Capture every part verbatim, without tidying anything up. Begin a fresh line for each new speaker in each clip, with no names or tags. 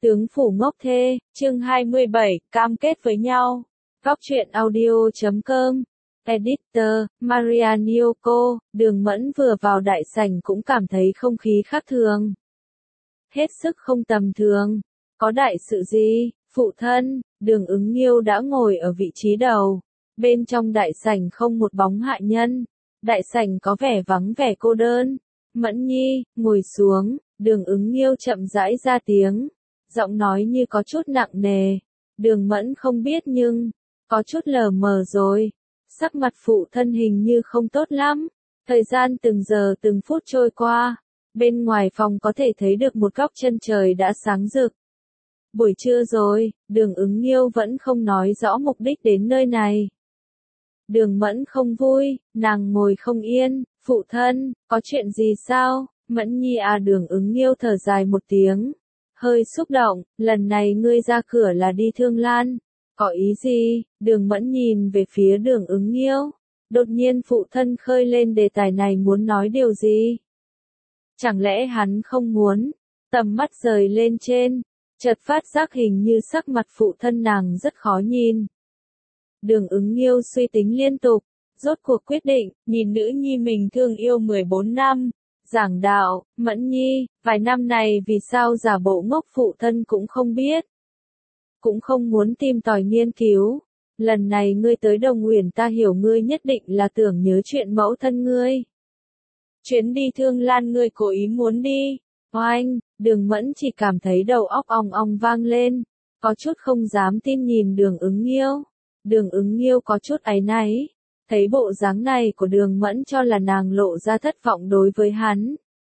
Tướng phủ ngốc thê, chương hai mươi bảy, cam kết với nhau. Góc truyện audio chấm com. Editor, Maria Nyoko. Đường Mẫn vừa vào đại sảnh cũng cảm thấy không khí khác thường. Hết sức không tầm thường. Có đại sự gì? Phụ thân, Đường Ứng Nghiêu đã ngồi ở vị trí đầu. Bên trong đại sảnh không một bóng hạ nhân. Đại sảnh có vẻ vắng vẻ cô đơn. Mẫn Nhi, ngồi xuống. Đường Ứng Nghiêu chậm rãi ra tiếng. Giọng nói như có chút nặng nề. Đường Mẫn không biết nhưng, có chút lờ mờ rồi. Sắc mặt phụ thân hình như không tốt lắm. Thời gian từng giờ từng phút trôi qua. Bên ngoài phòng có thể thấy được một góc chân trời đã sáng rực. Buổi trưa rồi, Đường Ứng Nghiêu vẫn không nói rõ mục đích đến nơi này. Đường Mẫn không vui, nàng ngồi không yên. Phụ thân, có chuyện gì sao? Mẫn Nhi à, Đường Ứng Nghiêu thở dài một tiếng. Hơi xúc động, lần này ngươi ra cửa là đi Thương Lan. Có ý gì? Đường Mẫn nhìn về phía Đường Ứng Nghiêu. Đột nhiên phụ thân khơi lên đề tài này muốn nói điều gì? Chẳng lẽ hắn không muốn? Tầm mắt rời lên trên, chợt phát giác hình như sắc mặt phụ thân nàng rất khó nhìn. Đường Ứng Nghiêu suy tính liên tục, rốt cuộc quyết định, nhìn nữ nhi mình thương yêu mười bốn năm. Giảng đạo, Mẫn Nhi, vài năm này vì sao giả bộ ngốc phụ thân cũng không biết. Cũng không muốn tìm tòi nghiên cứu. Lần này ngươi tới Đồng Uyển ta hiểu ngươi nhất định là tưởng nhớ chuyện mẫu thân ngươi. Chuyến đi Thương Lan ngươi cố ý muốn đi. Oanh, Đường Mẫn chỉ cảm thấy đầu óc ong ong vang lên. Có chút không dám tin nhìn Đường Ứng Nghiêu. Đường Ứng Nghiêu có chút áy náy. Thấy bộ dáng này của Đường Mẫn cho là nàng lộ ra thất vọng đối với hắn.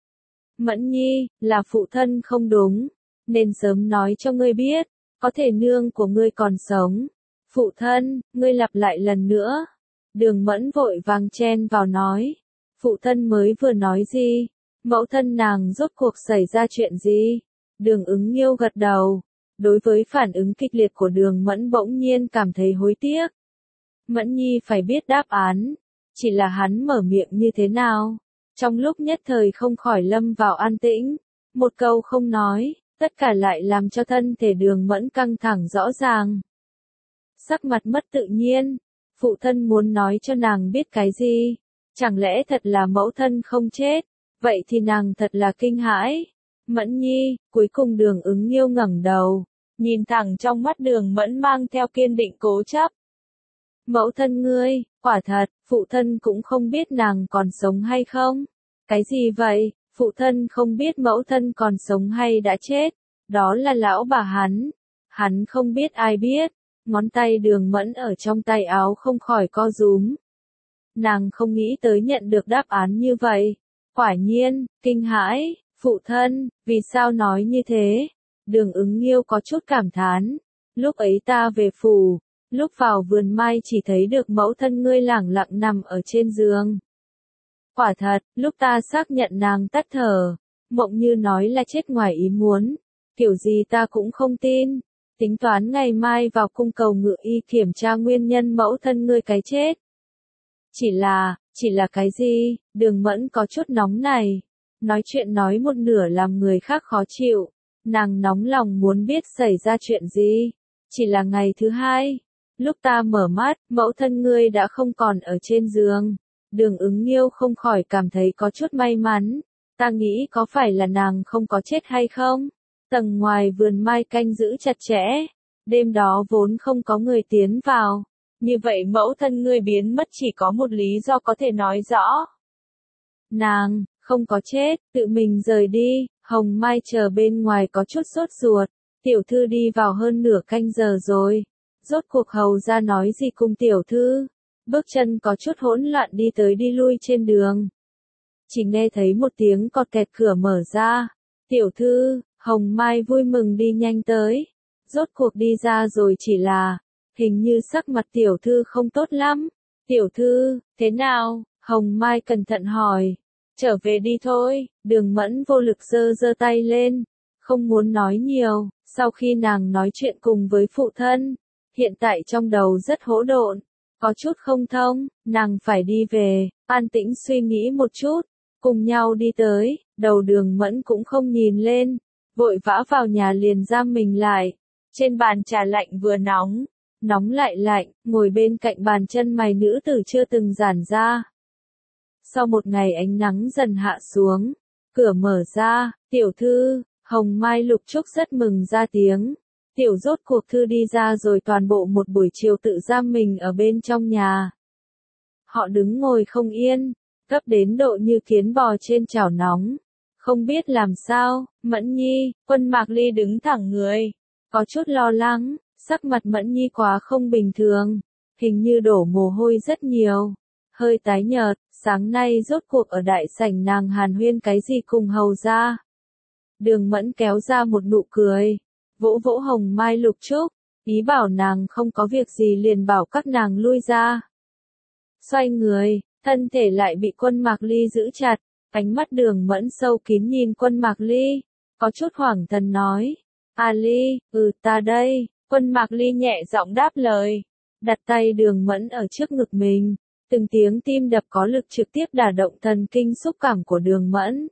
Mẫn Nhi, là phụ thân không đúng, nên sớm nói cho ngươi biết, có thể nương của ngươi còn sống. Phụ thân, ngươi lặp lại lần nữa. Đường Mẫn vội vàng chen vào nói. Phụ thân mới vừa nói gì? Mẫu thân nàng rốt cuộc xảy ra chuyện gì? Đường Ứng Nghiêu gật đầu. Đối với phản ứng kịch liệt của Đường Mẫn bỗng nhiên cảm thấy hối tiếc. Mẫn Nhi phải biết đáp án. Chỉ là hắn mở miệng như thế nào? Trong lúc nhất thời không khỏi lâm vào an tĩnh. Một câu không nói, tất cả lại làm cho thân thể Đường Mẫn căng thẳng rõ ràng. Sắc mặt mất tự nhiên. Phụ thân muốn nói cho nàng biết cái gì? Chẳng lẽ thật là mẫu thân không chết? Vậy thì nàng thật là kinh hãi. Mẫn Nhi, cuối cùng Đường Ứng Nghiêu ngẩng đầu. Nhìn thẳng trong mắt Đường Mẫn mang theo kiên định cố chấp. Mẫu thân ngươi, quả thật, phụ thân cũng không biết nàng còn sống hay không. Cái gì vậy? Phụ thân không biết mẫu thân còn sống hay đã chết. Đó là lão bà hắn. Hắn không biết ai biết. Ngón tay Đường Mẫn ở trong tay áo không khỏi co rúm. Nàng không nghĩ tới nhận được đáp án như vậy. Quả nhiên, kinh hãi, phụ thân, vì sao nói như thế? Đường Ứng Nghiêu có chút cảm thán. Lúc ấy ta về phủ. Lúc vào vườn mai chỉ thấy được mẫu thân ngươi lẳng lặng nằm ở trên giường. Quả thật, lúc ta xác nhận nàng tắt thở, Mộng Như nói là chết ngoài ý muốn. Kiểu gì ta cũng không tin. Tính toán ngày mai vào cung cầu ngự y kiểm tra nguyên nhân mẫu thân ngươi cái chết. Chỉ là, chỉ là cái gì? Đường Mẫn có chút nóng này. Nói chuyện nói một nửa làm người khác khó chịu. Nàng nóng lòng muốn biết xảy ra chuyện gì. Chỉ là ngày thứ hai. Lúc ta mở mắt, mẫu thân ngươi đã không còn ở trên giường. Đường Ứng Nghiêu không khỏi cảm thấy có chút may mắn. Ta nghĩ có phải là nàng không có chết hay không? Tầng ngoài vườn mai canh giữ chặt chẽ. Đêm đó vốn không có người tiến vào. Như vậy mẫu thân ngươi biến mất chỉ có một lý do có thể nói rõ. Nàng, không có chết, tự mình rời đi. Hồng Mai chờ bên ngoài có chút sốt ruột. Tiểu thư đi vào hơn nửa canh giờ rồi. Rốt cuộc hầu ra nói gì cùng tiểu thư? Bước chân có chút hỗn loạn đi tới đi lui trên đường. Chỉ nghe thấy một tiếng cọt kẹt cửa mở ra. Tiểu thư, Hồng Mai vui mừng đi nhanh tới. Rốt cuộc đi ra rồi chỉ là, hình như sắc mặt tiểu thư không tốt lắm. Tiểu thư, thế nào? Hồng Mai cẩn thận hỏi. Trở về đi thôi. Đường Mẫn vô lực giơ giơ tay lên. Không muốn nói nhiều. Sau khi nàng nói chuyện cùng với phụ thân. Hiện tại trong đầu rất hỗn độn, có chút không thông, nàng phải đi về, an tĩnh suy nghĩ một chút, cùng nhau đi tới, đầu Đường Mẫn cũng không nhìn lên, vội vã vào nhà liền giam mình lại. Trên bàn trà lạnh vừa nóng, nóng lại lạnh, ngồi bên cạnh bàn chân mày nữ tử chưa từng giãn ra. Sau một ngày ánh nắng dần hạ xuống, cửa mở ra, tiểu thư, Hồng Mai Lục Trúc rất mừng ra tiếng. Tiểu rốt cuộc thư đi ra rồi toàn bộ một buổi chiều tự giam mình ở bên trong nhà. Họ đứng ngồi không yên, gấp đến độ như kiến bò trên chảo nóng. Không biết làm sao, Mẫn Nhi, Quân Mạc Ly đứng thẳng người. Có chút lo lắng, sắc mặt Mẫn Nhi quá không bình thường. Hình như đổ mồ hôi rất nhiều. Hơi tái nhợt, sáng nay rốt cuộc ở đại sảnh nàng hàn huyên cái gì cùng hầu ra. Đường Mẫn kéo ra một nụ cười. Vỗ vỗ Hồng Mai Lục Trúc, ý bảo nàng không có việc gì liền bảo các nàng lui ra. Xoay người, thân thể lại bị Quân Mạc Ly giữ chặt, ánh mắt Đường Mẫn sâu kín nhìn Quân Mạc Ly, có chút hoảng thần nói, "A Ly, ừ ta đây." Quân Mạc Ly nhẹ giọng đáp lời, đặt tay Đường Mẫn ở trước ngực mình, từng tiếng tim đập có lực trực tiếp đả động thần kinh xúc cảm của Đường Mẫn.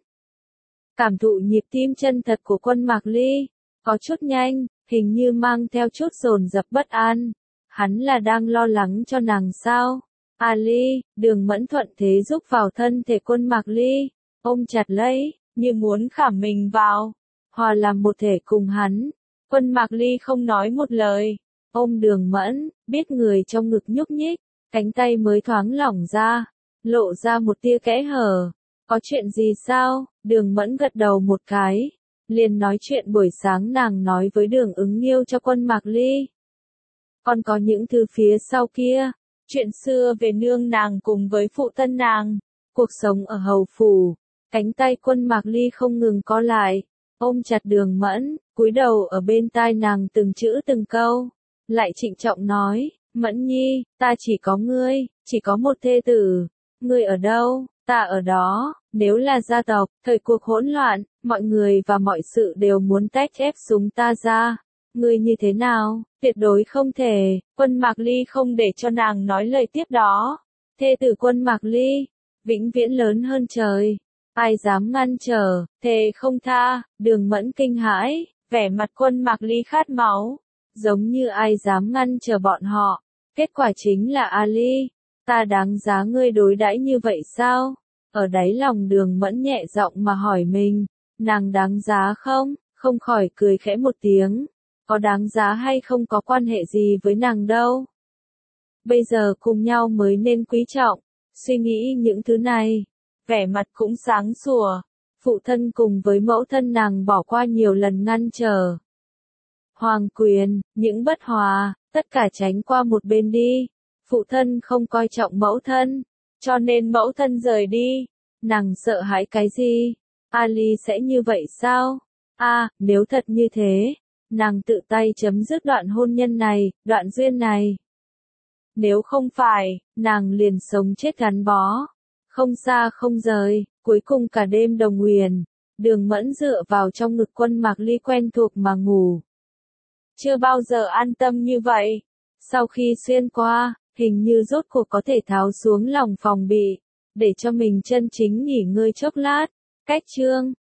Cảm thụ nhịp tim chân thật của Quân Mạc Ly, có chút nhanh, hình như mang theo chút dồn dập bất an. Hắn là đang lo lắng cho nàng sao? A Ly, Đường Mẫn thuận thế giúp vào thân thể Quân Mạc Ly, ôm chặt lấy, như muốn khảm mình vào, hòa làm một thể cùng hắn. Quân Mạc Ly không nói một lời, ôm Đường Mẫn, biết người trong ngực nhúc nhích, cánh tay mới thoáng lỏng ra, lộ ra một tia kẽ hở. Có chuyện gì sao? Đường Mẫn gật đầu một cái, liền nói chuyện buổi sáng nàng nói với Đường Ứng Nghiêu cho Quân Mạc Ly. Còn có những thứ phía sau kia, chuyện xưa về nương nàng cùng với phụ thân nàng, cuộc sống ở hầu phủ. Cánh tay Quân Mạc Ly không ngừng co lại, ôm chặt Đường Mẫn, cúi đầu ở bên tai nàng từng chữ từng câu, lại trịnh trọng nói, "Mẫn Nhi, ta chỉ có ngươi, chỉ có một thê tử, ngươi ở đâu, ta ở đó." Nếu là gia tộc, thời cuộc hỗn loạn, mọi người và mọi sự đều muốn tách ép chúng ta ra. Ngươi như thế nào? Tuyệt đối không thể. Quân Mạc Ly không để cho nàng nói lời tiếp đó. Thê tử Quân Mạc Ly, vĩnh viễn lớn hơn trời. Ai dám ngăn trở, thề không tha. Đường Mẫn kinh hãi, vẻ mặt Quân Mạc Ly khát máu, giống như ai dám ngăn trở bọn họ. Kết quả chính là A Ly, ta đáng giá ngươi đối đãi như vậy sao? Ở đáy lòng Đường Mẫn nhẹ giọng mà hỏi mình, nàng đáng giá không? Không khỏi cười khẽ một tiếng, có đáng giá hay không có quan hệ gì với nàng đâu. Bây giờ cùng nhau mới nên quý trọng, suy nghĩ những thứ này, vẻ mặt cũng sáng sủa. Phụ thân cùng với mẫu thân nàng bỏ qua nhiều lần ngăn trở. Hoàng quyền, những bất hòa, tất cả tránh qua một bên đi. Phụ thân không coi trọng mẫu thân, cho nên mẫu thân rời đi. Nàng sợ hãi cái gì? A Ly sẽ như vậy sao? A, à, nếu thật như thế, nàng tự tay chấm dứt đoạn hôn nhân này, đoạn duyên này. Nếu không phải, nàng liền sống chết gắn bó, không xa không rời, cuối cùng cả đêm đồng huyền. Đường Mẫn dựa vào trong ngực Quân Mạc Ly quen thuộc mà ngủ. Chưa bao giờ an tâm như vậy. Sau khi xuyên qua, hình như rốt cuộc có thể tháo xuống lòng phòng bị, để cho mình chân chính nghỉ ngơi chốc lát. Cách chương